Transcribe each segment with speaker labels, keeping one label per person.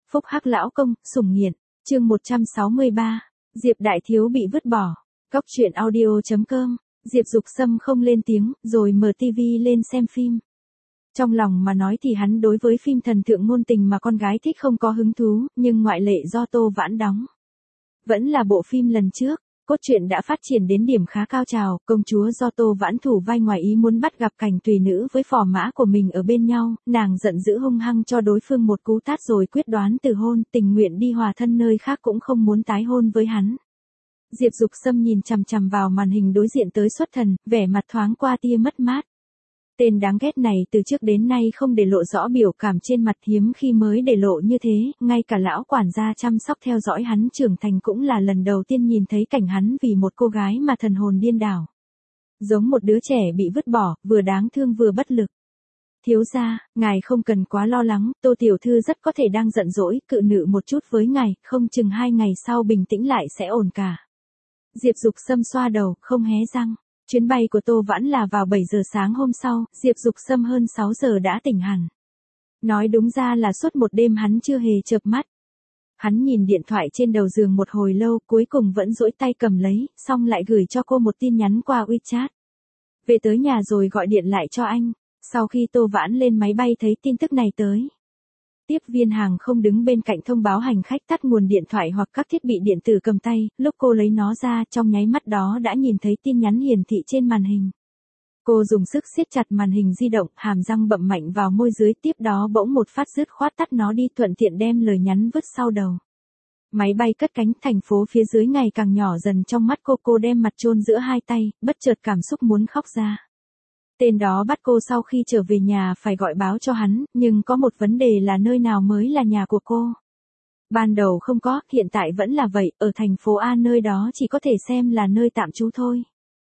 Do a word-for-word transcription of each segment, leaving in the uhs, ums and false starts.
Speaker 1: Phúc hắc lão công, sủng nghiện. Chương một trăm sáu mươi ba. Diệp đại thiếu bị vứt bỏ. Góc truyện audio chấm com. Diệp Dục Sâm không lên tiếng, rồi mở tivi lên xem phim. Trong lòng mà nói thì hắn đối với phim thần tượng ngôn tình mà con gái thích không có hứng thú, nhưng ngoại lệ do Tô Vãn đóng. Vẫn là bộ phim lần trước, cốt truyện đã phát triển đến điểm khá cao trào, công chúa do Tô Vãn thủ vai ngoài ý muốn bắt gặp cảnh tùy nữ với phò mã của mình ở bên nhau, nàng giận dữ hung hăng cho đối phương một cú tát rồi quyết đoán từ hôn, tình nguyện đi hòa thân nơi khác cũng không muốn tái hôn với hắn. Diệp Dục Sâm nhìn chằm chằm vào màn hình đối diện tới xuất thần, vẻ mặt thoáng qua tia mất mát. Tên đáng ghét này từ trước đến nay không để lộ rõ biểu cảm trên mặt, hiếm khi mới để lộ như thế, ngay cả lão quản gia chăm sóc theo dõi hắn trưởng thành cũng là lần đầu tiên nhìn thấy cảnh hắn vì một cô gái mà thần hồn điên đảo. Giống một đứa trẻ bị vứt bỏ, vừa đáng thương vừa bất lực. Thiếu gia, ngài không cần quá lo lắng, Tô tiểu thư rất có thể đang giận dỗi, cự nữ một chút với ngài, không chừng hai ngày sau bình tĩnh lại sẽ ổn cả. Diệp Dục Sâm xoa đầu, không hé răng. Chuyến bay của Tô Vãn là vào bảy giờ sáng hôm sau, Diệp Dục Sâm hơn sáu giờ đã tỉnh hẳn. Nói đúng ra là suốt một đêm hắn chưa hề chợp mắt. Hắn nhìn điện thoại trên đầu giường một hồi lâu, cuối cùng vẫn duỗi tay cầm lấy, xong lại gửi cho cô một tin nhắn qua WeChat. Về tới nhà rồi gọi điện lại cho anh. Sau khi Tô Vãn lên máy bay thấy tin tức này tới, tiếp viên hàng không đứng bên cạnh thông báo hành khách tắt nguồn điện thoại hoặc các thiết bị điện tử cầm tay, lúc cô lấy nó ra trong nháy mắt đó đã nhìn thấy tin nhắn hiển thị trên màn hình. Cô dùng sức siết chặt màn hình di động, hàm răng bậm mạnh vào môi dưới, tiếp đó bỗng một phát dứt khoát tắt nó đi, thuận tiện đem lời nhắn vứt sau đầu. Máy bay cất cánh, thành phố phía dưới ngày càng nhỏ dần trong mắt cô, cô đem mặt chôn giữa hai tay, bất chợt cảm xúc muốn khóc ra. Tên đó bắt cô sau khi trở về nhà phải gọi báo cho hắn, nhưng có một vấn đề là nơi nào mới là nhà của cô. Ban đầu không có, hiện tại vẫn là vậy, ở thành phố A nơi đó chỉ có thể xem là nơi tạm trú thôi.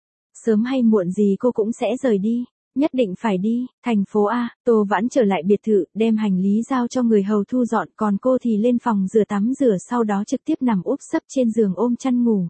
Speaker 1: Sớm hay muộn gì cô cũng sẽ rời đi, nhất định phải đi, thành phố A. Tô Vãn trở lại biệt thự, đem hành lý giao cho người hầu thu dọn, còn cô thì lên phòng rửa tắm rửa, sau đó trực tiếp nằm úp sấp trên giường ôm chăn ngủ.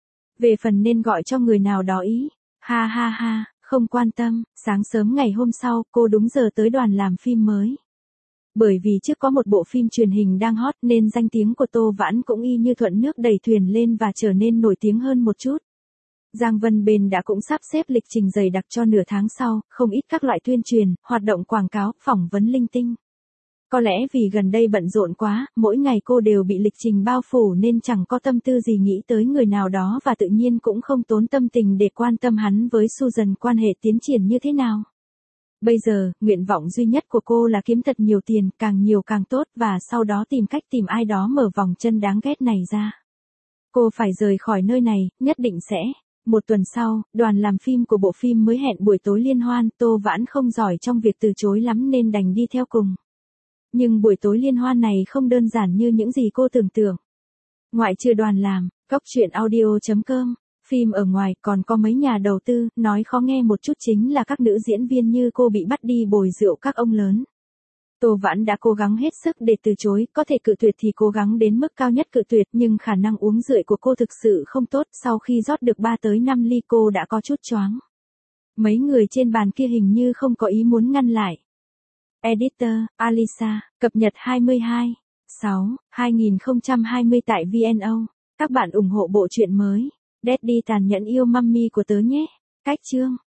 Speaker 1: Về phần nên gọi cho người nào đó ý, ha ha ha. Không quan tâm. Sáng sớm ngày hôm sau, cô đúng giờ tới đoàn làm phim mới. Bởi vì trước có một bộ phim truyền hình đang hot nên danh tiếng của Tô Vãn cũng y như thuận nước đẩy thuyền lên và trở nên nổi tiếng hơn một chút. Giang Vân bên đã cũng sắp xếp lịch trình dày đặc cho nửa tháng sau, không ít các loại tuyên truyền, hoạt động quảng cáo, phỏng vấn linh tinh. Có lẽ vì gần đây bận rộn quá, mỗi ngày cô đều bị lịch trình bao phủ nên chẳng có tâm tư gì nghĩ tới người nào đó và tự nhiên cũng không tốn tâm tình để quan tâm hắn với Susan quan hệ tiến triển như thế nào. Bây giờ, nguyện vọng duy nhất của cô là kiếm thật nhiều tiền, càng nhiều càng tốt, và sau đó tìm cách tìm ai đó mở vòng chân đáng ghét này ra. Cô phải rời khỏi nơi này, nhất định sẽ. Một tuần sau, đoàn làm phim của bộ phim mới hẹn buổi tối liên hoan, Tô Vãn không giỏi trong việc từ chối lắm nên đành đi theo cùng. Nhưng buổi tối liên hoan này không đơn giản như những gì cô tưởng tượng. Ngoại trừ đoàn làm, góc truyện audio chấm com, phim ở ngoài còn có mấy nhà đầu tư, nói khó nghe một chút chính là các nữ diễn viên như cô bị bắt đi bồi rượu các ông lớn. Tô Vãn đã cố gắng hết sức để từ chối, có thể cự tuyệt thì cố gắng đến mức cao nhất cự tuyệt, nhưng khả năng uống rượu của cô thực sự không tốt, sau khi rót được ba tới năm ly cô đã có chút choáng. Mấy người trên bàn kia hình như không có ý muốn ngăn lại. Editor, Alisa, cập nhật hai mươi hai, sáu, hai nghìn không trăm hai mươi tại vê en o. Các bạn ủng hộ bộ truyện mới. Daddy tàn nhẫn yêu mummy của tớ nhé. Cách chương.